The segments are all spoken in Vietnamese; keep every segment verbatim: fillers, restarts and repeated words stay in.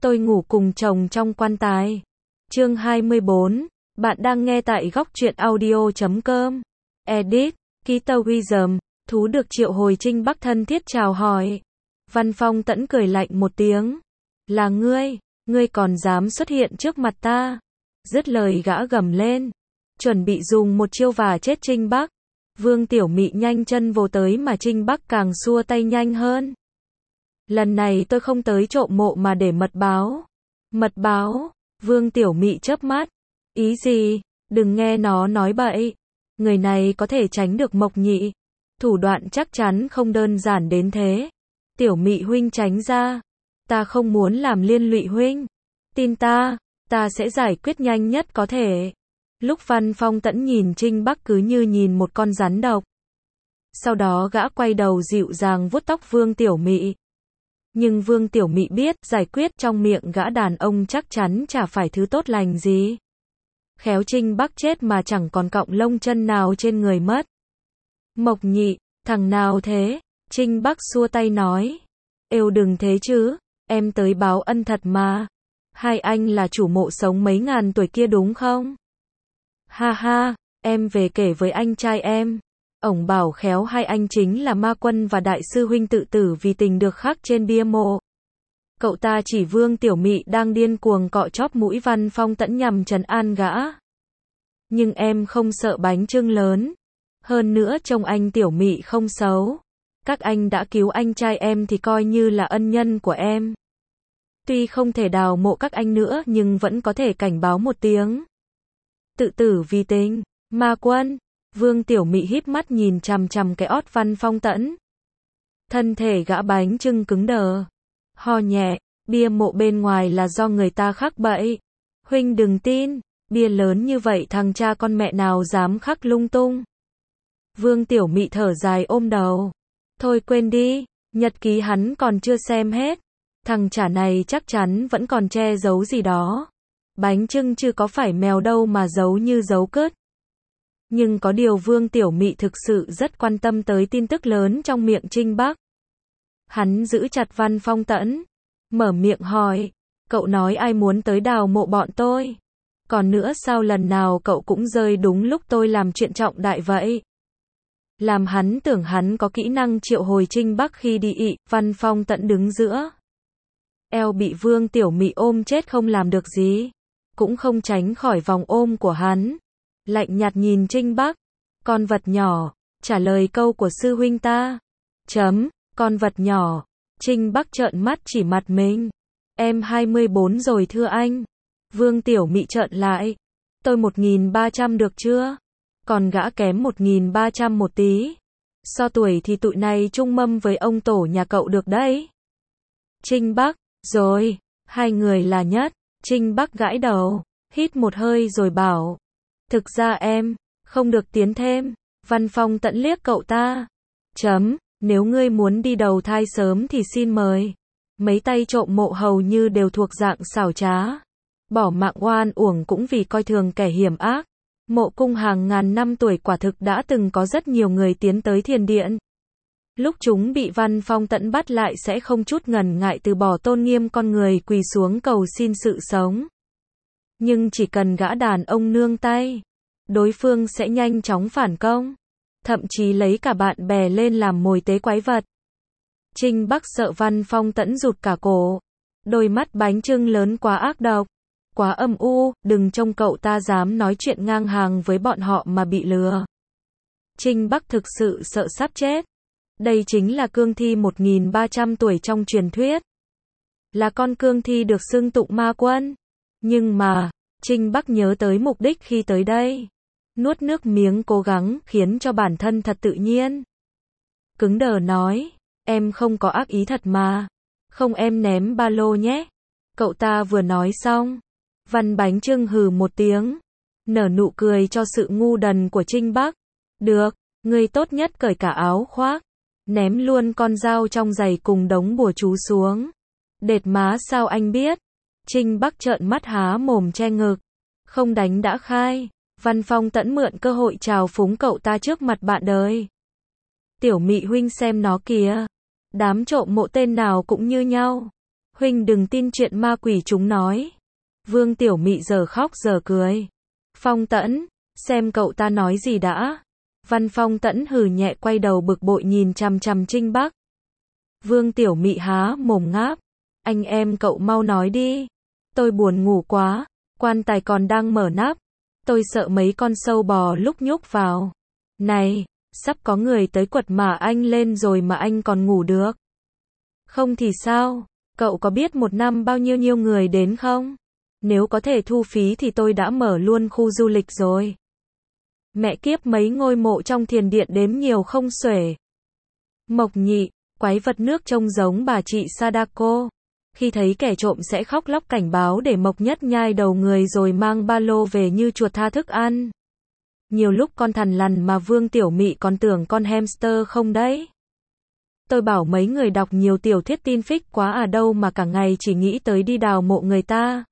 Tôi ngủ cùng chồng trong quan tài. Chương hai mươi bốn. Bạn đang nghe tại góc truyện audio chấm com. Edit. Kita Wisdom. Thú được triệu hồi Trinh Bắc thân thiết chào hỏi. Văn Phong Tẫn cười lạnh một tiếng. Là ngươi, ngươi còn dám xuất hiện trước mặt ta. Dứt lời gã gầm lên. Chuẩn bị dùng một chiêu vả chết Trinh Bắc. Vương Tiểu Mị nhanh chân vồ tới mà Trinh Bắc càng xua tay nhanh hơn. Lần này tôi không tới trộm mộ mà để mật báo. Mật báo? Vương Tiểu Mị chớp mắt. Ý gì? Đừng nghe nó nói bậy. Người này có thể tránh được Mộc Nhị. Thủ đoạn chắc chắn không đơn giản đến thế. Tiểu Mị huynh tránh ra. Ta không muốn làm liên lụy huynh. Tin ta, ta sẽ giải quyết nhanh nhất có thể. Lúc Văn Phong Tẫn nhìn Trinh Bắc cứ như nhìn một con rắn độc. Sau đó gã quay đầu dịu dàng vuốt tóc Vương Tiểu Mị. Nhưng Vương Tiểu Mị biết, giải quyết trong miệng gã đàn ông chắc chắn chả phải thứ tốt lành gì. Khéo Trinh Bắc chết mà chẳng còn cọng lông chân nào trên người mất. Mộc Nhị, thằng nào thế? Trinh Bắc xua tay nói. Êu đừng thế chứ, em tới báo ân thật mà. Hai anh là chủ mộ sống mấy ngàn tuổi kia đúng không? Ha ha, em về kể với anh trai em. Ổng bảo khéo hai anh chính là ma quân và đại sư huynh tự tử vì tình được khắc trên bia mộ. Cậu ta chỉ Vương Tiểu Mị đang điên cuồng cọ chóp mũi Văn Phong Tẫn nhằm trấn an gã. Nhưng em không sợ bánh chưng lớn. Hơn nữa trông anh Tiểu Mị không xấu. Các anh đã cứu anh trai em thì coi như là ân nhân của em. Tuy không thể đào mộ các anh nữa nhưng vẫn có thể cảnh báo một tiếng. Tự tử vì tình, ma quân. Vương Tiểu Mị híp mắt nhìn chằm chằm cái ót Văn Phong Tẫn. Thân thể gã bánh chưng cứng đờ. Ho nhẹ, bia mộ bên ngoài là do người ta khắc bậy. Huynh đừng tin, bia lớn như vậy thằng cha con mẹ nào dám khắc lung tung. Vương Tiểu Mị thở dài ôm đầu. Thôi quên đi, nhật ký hắn còn chưa xem hết. Thằng chả này chắc chắn vẫn còn che giấu gì đó. Bánh chưng chứ có phải mèo đâu mà giấu như giấu cứt. Nhưng có điều Vương Tiểu Mị thực sự rất quan tâm tới tin tức lớn trong miệng Trinh Bắc. Hắn giữ chặt Văn Phong Tẫn, mở miệng hỏi, cậu nói ai muốn tới đào mộ bọn tôi? Còn nữa sao lần nào cậu cũng rơi đúng lúc tôi làm chuyện trọng đại vậy? Làm hắn tưởng hắn có kỹ năng triệu hồi Trinh Bắc khi đi ị, Văn Phong Tẫn đứng giữa. Eo bị Vương Tiểu Mị ôm chết không làm được gì, cũng không tránh khỏi vòng ôm của hắn. Lạnh nhạt nhìn Trinh Bắc, con vật nhỏ, trả lời câu của sư huynh ta. Chấm, con vật nhỏ. Trinh Bắc trợn mắt chỉ mặt mình. Em hai mươi bốn rồi thưa anh. Vương Tiểu Mị trợn lại. Tôi một nghìn ba trăm được chưa? Còn gã kém một nghìn ba trăm một tí. So tuổi thì tụi này chung mâm với ông tổ nhà cậu được đấy. Trinh Bắc, rồi, hai người là nhất. Trinh Bắc gãi đầu, hít một hơi rồi bảo. Thực ra em, không được tiến thêm. Văn Phong Tẫn liếc cậu ta. Chấm, nếu ngươi muốn đi đầu thai sớm thì xin mời. Mấy tay trộm mộ hầu như đều thuộc dạng xảo trá. Bỏ mạng oan uổng cũng vì coi thường kẻ hiểm ác. Mộ cung hàng ngàn năm tuổi quả thực đã từng có rất nhiều người tiến tới thiền điện. Lúc chúng bị Văn Phong Tẫn bắt lại sẽ không chút ngần ngại từ bỏ tôn nghiêm con người quỳ xuống cầu xin sự sống. Nhưng chỉ cần gã đàn ông nương tay, đối phương sẽ nhanh chóng phản công, thậm chí lấy cả bạn bè lên làm mồi tế quái vật. Trinh Bắc sợ Văn Phong Tẫn rụt cả cổ. Đôi mắt bánh chưng lớn quá ác độc, quá âm u, đừng trông cậu ta dám nói chuyện ngang hàng với bọn họ mà bị lừa. Trinh Bắc thực sự sợ sắp chết. Đây chính là cương thi một nghìn ba trăm tuổi trong truyền thuyết. Là con cương thi được xưng tụng ma quân. Nhưng mà, Trinh Bắc nhớ tới mục đích khi tới đây. Nuốt nước miếng cố gắng khiến cho bản thân thật tự nhiên. Cứng đờ nói, em không có ác ý thật mà. Không em ném ba lô nhé. Cậu ta vừa nói xong. Văn Bánh Chưng hừ một tiếng. Nở nụ cười cho sự ngu đần của Trinh Bắc. Được, ngươi tốt nhất cởi cả áo khoác. Ném luôn con dao trong giày cùng đống bùa chú xuống. Đệt má sao anh biết? Trinh Bắc trợn mắt há mồm che ngực. Không đánh đã khai. Văn Phong Tẫn mượn cơ hội chào phúng cậu ta trước mặt bạn đời. Tiểu Mị huynh xem nó kìa. Đám trộm mộ tên nào cũng như nhau. Huynh đừng tin chuyện ma quỷ chúng nói. Vương Tiểu Mị giờ khóc giờ cười. Phong Tẫn, xem cậu ta nói gì đã. Văn Phong Tẫn hừ nhẹ quay đầu bực bội nhìn chằm chằm Trinh Bắc. Vương Tiểu Mị há mồm ngáp. Anh em cậu mau nói đi. Tôi buồn ngủ quá, quan tài còn đang mở nắp. Tôi sợ mấy con sâu bò lúc nhúc vào. Này, sắp có người tới quật mà anh lên rồi mà anh còn ngủ được. Không thì sao, cậu có biết một năm bao nhiêu nhiêu người đến không? Nếu có thể thu phí thì tôi đã mở luôn khu du lịch rồi. Mẹ kiếp mấy ngôi mộ trong thiền điện đếm nhiều không xuể. Mộc Nhị, quái vật nước trông giống bà chị Sadako. Khi thấy kẻ trộm sẽ khóc lóc cảnh báo để Mộc Nhất nhai đầu người rồi mang ba lô về như chuột tha thức ăn. Nhiều lúc con thằn lằn mà Vương Tiểu Mị còn tưởng con hamster không đấy. Tôi bảo mấy người đọc nhiều tiểu thuyết tin fic quá à đâu mà cả ngày chỉ nghĩ tới đi đào mộ người ta.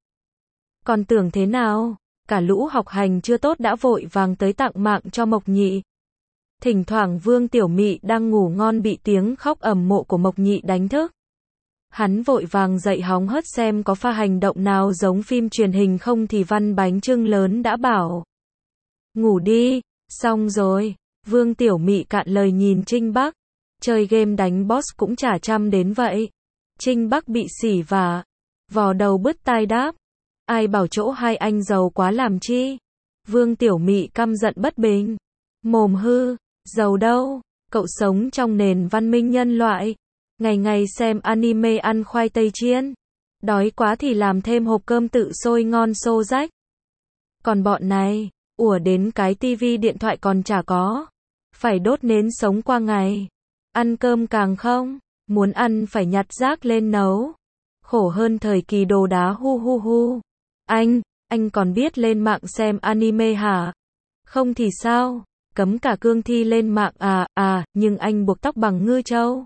Còn tưởng thế nào, cả lũ học hành chưa tốt đã vội vàng tới tặng mạng cho Mộc Nhị. Thỉnh thoảng Vương Tiểu Mị đang ngủ ngon bị tiếng khóc ầm mộ của Mộc Nhị đánh thức. Hắn vội vàng dậy hóng hớt xem có pha hành động nào giống phim truyền hình không thì Văn Bánh Chưng lớn đã bảo. Ngủ đi, xong rồi. Vương Tiểu Mị cạn lời nhìn Trinh Bắc. Chơi game đánh boss cũng chả chăm đến vậy. Trinh Bắc bị xỉ vả. Vò đầu bứt tai đáp. Ai bảo chỗ hai anh giàu quá làm chi. Vương Tiểu Mị căm giận bất bình. Mồm hư, giàu đâu, cậu sống trong nền văn minh nhân loại. Ngày ngày xem anime ăn khoai tây chiên. Đói quá thì làm thêm hộp cơm tự sôi ngon xô rách. Còn bọn này, ủa đến cái tivi điện thoại còn chả có. Phải đốt nến sống qua ngày. Ăn cơm càng không, muốn ăn phải nhặt rác lên nấu. Khổ hơn thời kỳ đồ đá hu hu hu. Anh, anh còn biết lên mạng xem anime hả? Không thì sao? Cấm cả cương thi lên mạng à, à, nhưng anh buộc tóc bằng ngư châu.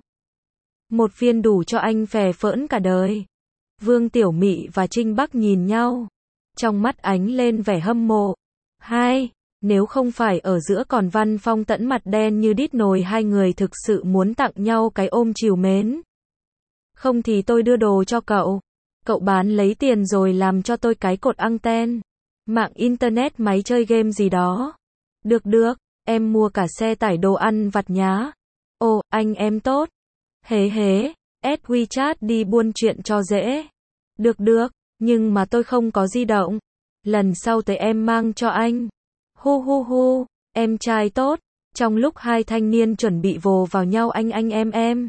Một viên đủ cho anh phè phỡn cả đời. Vương Tiểu Mị và Trinh Bắc nhìn nhau. Trong mắt ánh lên vẻ hâm mộ. Hai, nếu không phải ở giữa còn Văn Phong Tẫn mặt đen như đít nồi hai người thực sự muốn tặng nhau cái ôm trìu mến. Không thì tôi đưa đồ cho cậu. Cậu bán lấy tiền rồi làm cho tôi cái cột anten. Mạng internet máy chơi game gì đó. Được được, em mua cả xe tải đồ ăn vặt nhá. Ồ, anh em tốt. Hế hế, add WeChat đi buôn chuyện cho dễ. Được được, nhưng mà tôi không có di động. Lần sau tới em mang cho anh. Hu hu hu, em trai tốt. Trong lúc hai thanh niên chuẩn bị vồ vào nhau anh anh em em.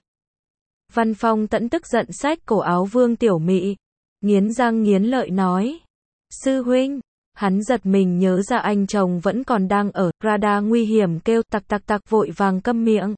Văn Phong Tẫn tức giận xách cổ áo Vương Tiểu Mị. Nghiến răng nghiến lợi nói. Sư huynh, hắn giật mình nhớ ra anh chồng vẫn còn đang ở, radar nguy hiểm kêu tặc tặc tặc vội vàng câm miệng.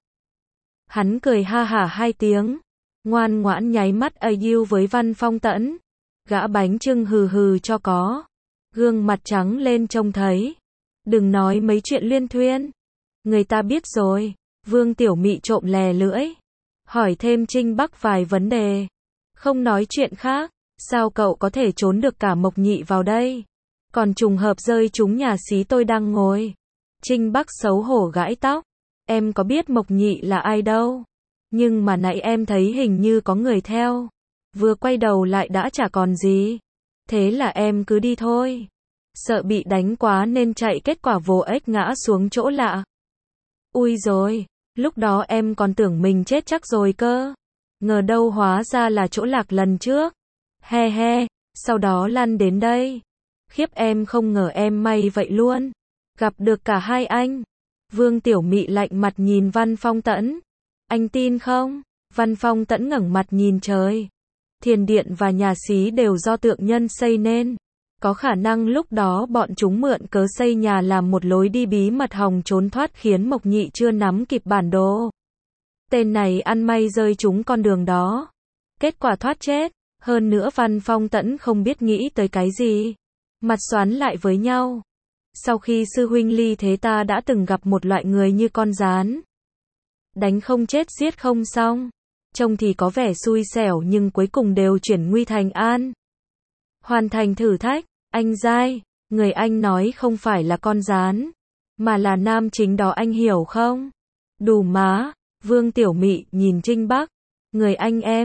Hắn cười ha hả hai tiếng, ngoan ngoãn nháy mắt a u với Văn Phong Tẫn. Gã bánh chưng hừ hừ cho có. Gương mặt trắng lên trông thấy. Đừng nói mấy chuyện liên thuyên. Người ta biết rồi. Vương Tiểu Mị trộm lè lưỡi. Hỏi thêm Trinh Bắc vài vấn đề. Không nói chuyện khác. Sao cậu có thể trốn được cả Mộc Nhị vào đây? Còn trùng hợp rơi trúng nhà xí tôi đang ngồi. Trinh Bắc xấu hổ gãi tóc. Em có biết Mộc Nhị là ai đâu. Nhưng mà nãy em thấy hình như có người theo. Vừa quay đầu lại đã chả còn gì. Thế là em cứ đi thôi. Sợ bị đánh quá nên chạy kết quả vô ích ngã xuống chỗ lạ. Ui rồi, lúc đó em còn tưởng mình chết chắc rồi cơ. Ngờ đâu hóa ra là chỗ lạc lần trước. He he, sau đó lăn đến đây. Khiếp em không ngờ em may vậy luôn. Gặp được cả hai anh. Vương Tiểu Mị lạnh mặt nhìn Văn Phong Tẫn. Anh tin không? Văn Phong Tẫn ngẩng mặt nhìn trời. Thiền điện và nhà xí đều do tượng nhân xây nên. Có khả năng lúc đó bọn chúng mượn cớ xây nhà làm một lối đi bí mật hòng trốn thoát khiến Mộc Nhị chưa nắm kịp bản đồ. Tên này ăn may rơi trúng con đường đó. Kết quả thoát chết. Hơn nữa Văn Phong Tẫn không biết nghĩ tới cái gì. Mặt xoắn lại với nhau. Sau khi sư huynh ly thế ta đã từng gặp một loại người như con gián. Đánh không chết giết không xong. Trông thì có vẻ xui xẻo nhưng cuối cùng đều chuyển nguy thành an. Hoàn thành thử thách, anh dai, người anh nói không phải là con gián, mà là nam chính đó anh hiểu không? Đù má, Vương Tiểu Mị nhìn Trinh Bắc, người anh em,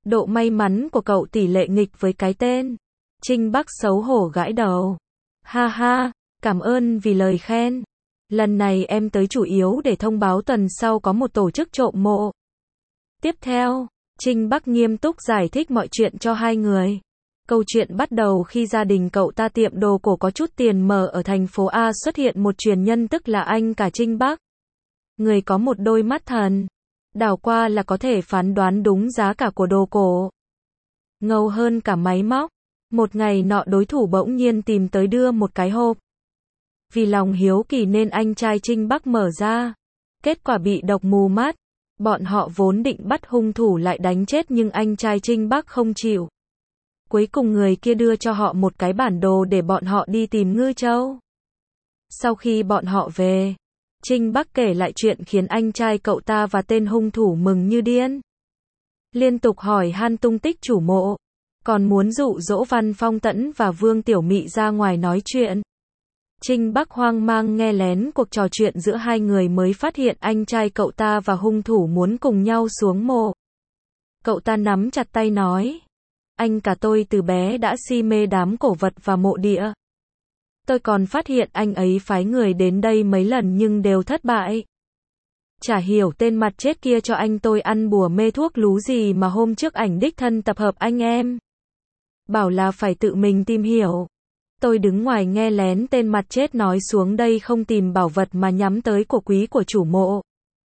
Độ may mắn của cậu tỷ lệ nghịch với cái tên. Trinh Bắc xấu hổ gãi đầu. Ha ha, cảm ơn vì lời khen. Lần này em tới chủ yếu để thông báo tuần sau có một tổ chức trộm mộ. Tiếp theo, Trinh Bắc nghiêm túc giải thích mọi chuyện cho hai người. Câu chuyện bắt đầu khi gia đình cậu ta tiệm đồ cổ có chút tiền mở ở thành phố A xuất hiện một truyền nhân tức là anh cả Trinh Bắc. Người có một đôi mắt thần. Đảo qua là có thể phán đoán đúng giá cả của đồ cổ. Ngầu hơn cả máy móc. Một ngày nọ đối thủ bỗng nhiên tìm tới đưa một cái hộp. Vì lòng hiếu kỳ nên anh trai Trinh Bắc mở ra. Kết quả bị độc mù mắt. Bọn họ vốn định bắt hung thủ lại đánh chết nhưng anh trai Trinh Bắc không chịu. Cuối cùng người kia đưa cho họ một cái bản đồ để bọn họ đi tìm Ngư Châu. Sau khi bọn họ về, Trinh Bắc kể lại chuyện khiến anh trai cậu ta và tên hung thủ mừng như điên. Liên tục hỏi han tung tích chủ mộ, còn muốn dụ dỗ Văn Phong Tẫn và Vương Tiểu Mị ra ngoài nói chuyện. Trinh Bắc hoang mang nghe lén cuộc trò chuyện giữa hai người mới phát hiện anh trai cậu ta và hung thủ muốn cùng nhau xuống mộ. Cậu ta nắm chặt tay nói, anh cả tôi từ bé đã si mê đám cổ vật và mộ địa. Tôi còn phát hiện anh ấy phái người đến đây mấy lần nhưng đều thất bại. Chả hiểu tên mặt chết kia cho anh tôi ăn bùa mê thuốc lú gì mà hôm trước ảnh đích thân tập hợp anh em. Bảo là phải tự mình tìm hiểu. Tôi đứng ngoài nghe lén tên mặt chết nói xuống đây không tìm bảo vật mà nhắm tới của quý của chủ mộ.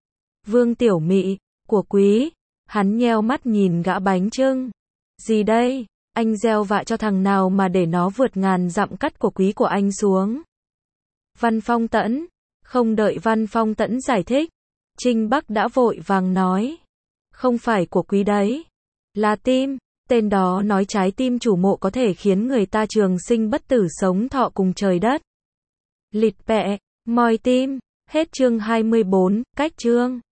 Vương Tiểu Mị, của quý. Hắn nheo mắt nhìn gã bánh chưng. Gì đây? Anh gieo vạ cho thằng nào mà để nó vượt ngàn dặm cắt của quý của anh xuống. Văn Phong Tẫn. Không đợi Văn Phong Tẫn giải thích, Trinh Bắc đã vội vàng nói. Không phải của quý đấy. Là tim. Tên đó nói trái tim chủ mộ có thể khiến người ta trường sinh bất tử sống thọ cùng trời đất. Lịt bẹ, moi tim. Hết chương hai mươi bốn, cách chương.